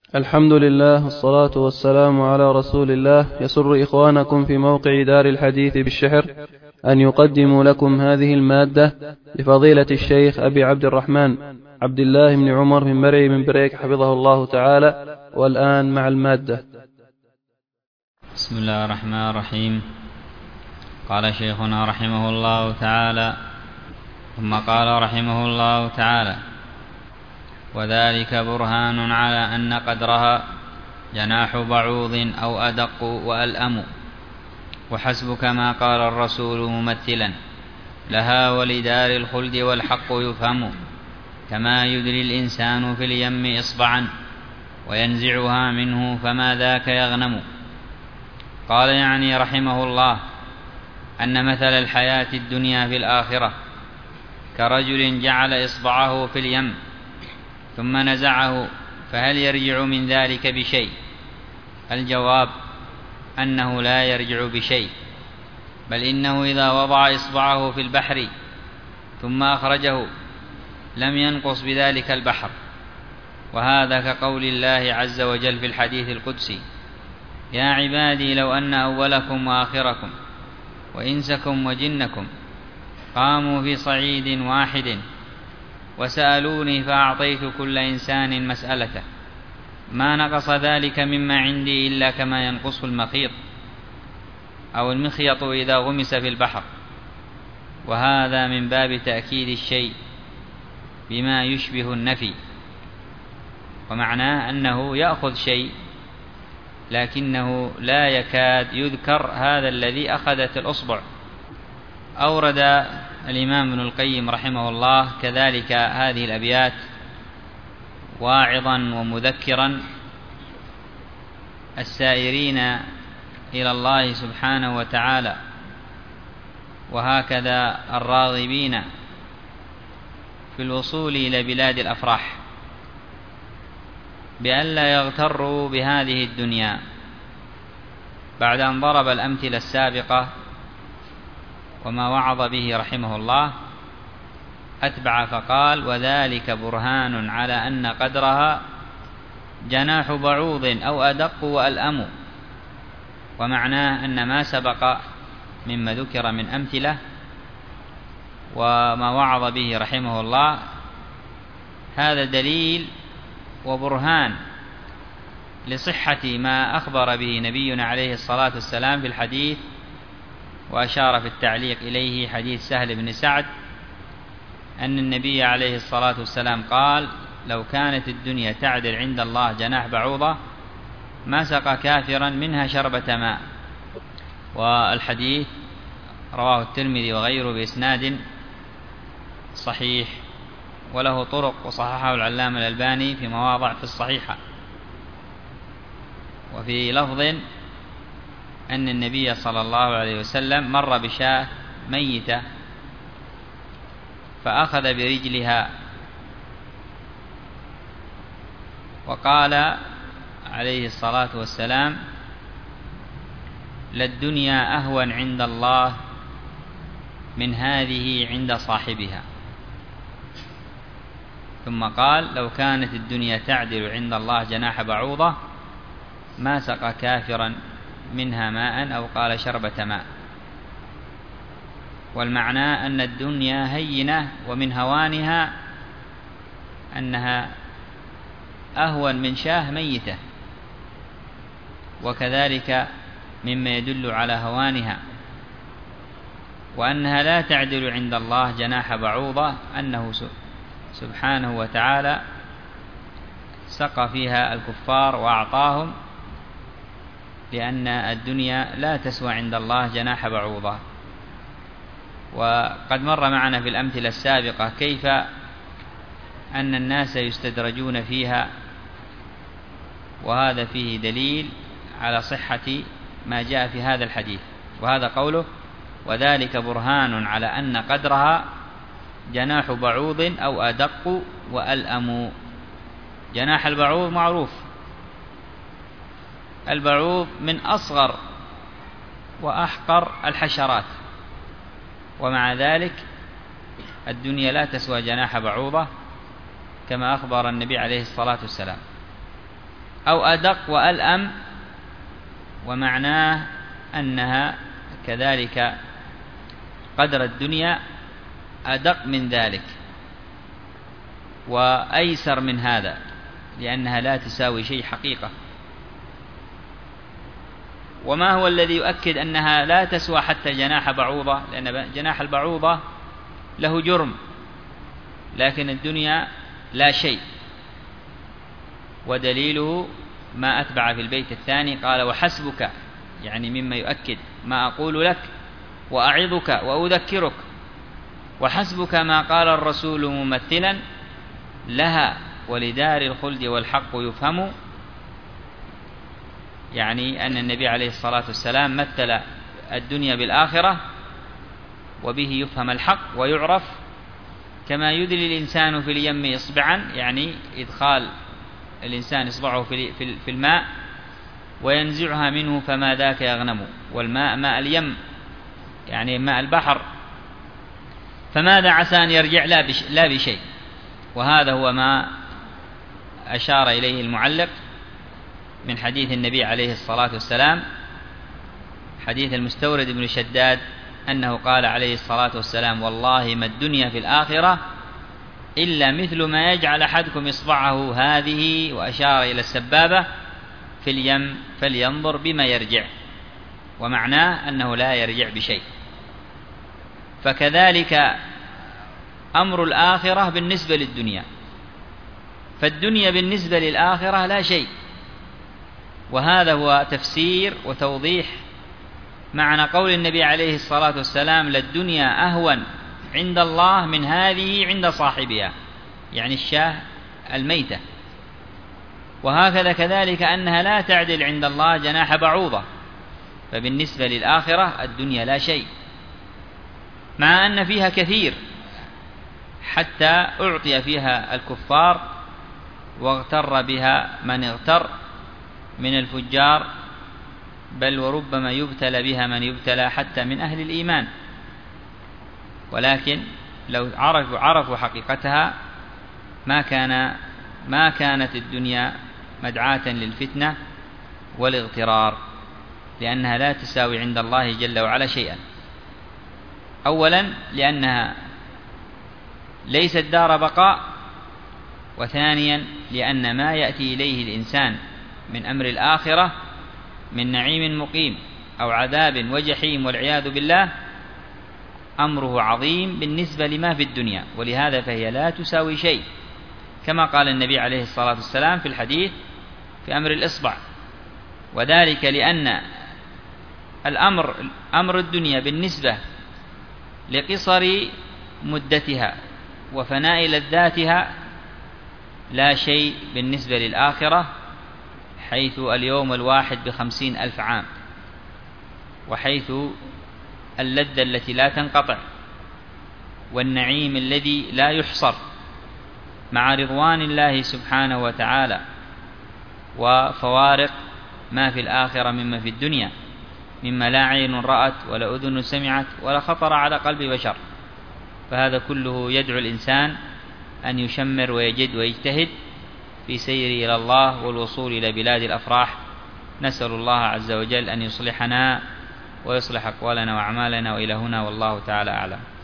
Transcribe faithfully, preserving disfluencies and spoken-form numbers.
الحمد لله والصلاة والسلام على رسول الله. يسر إخوانكم في موقع دار الحديث بالشحر أن يقدموا لكم هذه المادة لفضيلة الشيخ أبي عبد الرحمن عبد الله بن عمر بن مرعي بن بريك حفظه الله تعالى. والآن مع المادة. بسم الله الرحمن الرحيم. قال شيخنا رحمه الله تعالى: ثم قال رحمه الله تعالى: وذلك برهان على أن قدرها جناح بعوض أو أدق وألأم، وحسبك ما قال الرسول ممثلا لها ولدار الخلد والحق يفهم، كما يدري الإنسان في اليم إصبعا وينزعها منه فما ذاك يغنم. قال يعني رحمه الله أن مثل الحياة الدنيا في الآخرة كرجل جعل إصبعه في اليم ثم نزعه، فهل يرجع من ذلك بشيء؟ الجواب أنه لا يرجع بشيء، بل إنه إذا وضع إصبعه في البحر ثم أخرجه لم ينقص بذلك البحر. وهذا كقول الله عز وجل في الحديث القدسي: يا عبادي لو أن أولكم وآخركم وإنسكم وجنكم قاموا في صعيد واحد وسألوني فأعطيت كل إنسان مسألته ما نقص ذلك مما عندي إلا كما ينقص المخيط أو المخيط إذا غمس في البحر. وهذا من باب تأكيد الشيء بما يشبه النفي، ومعناه أنه يأخذ شيء لكنه لا يكاد يذكر هذا الذي أخذت الأصبع. أورد الإمام ابن القيم رحمه الله كذلك هذه الأبيات واعظا ومذكرا السائرين إلى الله سبحانه وتعالى، وهكذا الراغبين في الوصول إلى بلاد الأفراح، بألا يغتروا بهذه الدنيا. بعد أن ضرب الأمثلة السابقة وما وعظ به رحمه الله، أتبع فقال: وذلك برهان على أن قدرها جناح بعوض أو أدق وألأم. ومعناه أن ما سبق مما ذكر من أمثلة وما وعظ به رحمه الله هذا دليل وبرهان لصحة ما أخبر به نبينا عليه الصلاة والسلام في الحديث، وأشار في التعليق إليه حديث سهل بن سعد أن النبي عليه الصلاة والسلام قال: لو كانت الدنيا تعدل عند الله جناح بعوضة ما سقى كافرا منها شربة ماء. والحديث رواه الترمذي وغيره بإسناد صحيح، وله طرق وصححه العلامة الألباني في مواضع في الصحيحة. وفي لفظ أن النبي صلى الله عليه وسلم مر بشاة ميتة فأخذ برجلها وقال عليه الصلاة والسلام: للدنيا أهون عند الله من هذه عند صاحبها. ثم قال: لو كانت الدنيا تعدل عند الله جناح بعوضة ما سقى كافرا منها ماء، أو قال شربة ماء. والمعنى أن الدنيا هينة، ومن هوانها أنها أهون من شاه ميتة، وكذلك مما يدل على هوانها. وأنها لا تعدل عند الله جناح بعوضة أنه سبحانه وتعالى سقى فيها الكفار وأعطاهم، لأن الدنيا لا تسوى عند الله جناح بعوضة. وقد مر معنا في الأمثلة السابقة كيف أن الناس يستدرجون فيها، وهذا فيه دليل على صحة ما جاء في هذا الحديث. وهذا قوله: وذلك برهان على أن قدرها جناح بعوض أو أدق وألأم. جناح البعوض معروف، البعوض من أصغر وأحقر الحشرات، ومع ذلك الدنيا لا تسوى جناح بعوضة كما أخبر النبي عليه الصلاة والسلام. أو أدق وألأم، ومعناه أنها كذلك قدر الدنيا أدق من ذلك وأيسر من هذا، لأنها لا تساوي شيء حقيقة. وما هو الذي يؤكد أنها لا تسوى حتى جناح بعوضة؟ لأن جناح البعوضة له جرم، لكن الدنيا لا شيء. ودليله ما أتبع في البيت الثاني قال: وحسبك، يعني مما يؤكد ما أقول لك وأعظك وأذكرك، وحسبك ما قال الرسول ممثلا لها ولدار الخلد والحق يفهم، يعني أن النبي عليه الصلاة والسلام مثل الدنيا بالآخرة، وبه يفهم الحق ويعرف، كما يدلي الإنسان في اليم إصبعا، يعني إدخال الإنسان إصبعه في الماء وينزعها منه فما ذاك يغنم، والماء ماء اليم يعني ماء البحر، فماذا عسى أن يرجع؟ لا بشيء. وهذا هو ما أشار إليه المعلق من حديث النبي عليه الصلاة والسلام، حديث المستورد بن شداد، أنه قال عليه الصلاة والسلام: والله ما الدنيا في الآخرة إلا مثل ما يجعل أحدكم إصبعه هذه، وأشار إلى السبابة، في اليم فلينظر بما يرجع، ومعناه أنه لا يرجع بشيء. فكذلك أمر الآخرة بالنسبة للدنيا، فالدنيا بالنسبة للآخرة لا شيء. وهذا هو تفسير وتوضيح معنى قول النبي عليه الصلاة والسلام: للدنيا أهون عند الله من هذه عند صاحبها، يعني الشاه الميتة. وهكذا كذلك أنها لا تعدل عند الله جناح بعوضة، فبالنسبة للآخرة الدنيا لا شيء، مع أن فيها كثير، حتى أعطي فيها الكفار واغتر بها من اغتر من الفجار، بل وربما يبتلى بها من يبتلى حتى من أهل الإيمان. ولكن لو عرفوا, عرفوا حقيقتها ما كان ما كانت الدنيا مدعاة للفتنة والاغترار، لأنها لا تساوي عند الله جل وعلا شيئا. أولا لأنها ليست دار بقاء، وثانيا لأن ما يأتي إليه الإنسان من أمر الآخرة من نعيم مقيم أو عذاب وجحيم والعياذ بالله أمره عظيم بالنسبة لما في الدنيا، ولهذا فهي لا تساوي شيء، كما قال النبي عليه الصلاة والسلام في الحديث في أمر الإصبع. وذلك لأن الأمر أمر الدنيا بالنسبة لقصر مدتها وفناء لذاتها لا شيء بالنسبة للآخرة، حيث اليوم الواحد بخمسين ألف عام، وحيث اللذة التي لا تنقطع والنعيم الذي لا يحصر، مع رضوان الله سبحانه وتعالى، وفوارق ما في الآخرة مما في الدنيا، مما لا عين رأت ولا أذن سمعت ولا خطر على قلب بشر. فهذا كله يدعو الإنسان أن يشمر ويجد ويجتهد في سيره إلى الله والوصول إلى بلاد الأفراح. نسأل الله عز وجل أن يصلحنا ويصلح أقوالنا وأعمالنا، وإلى هنا والله تعالى أعلم.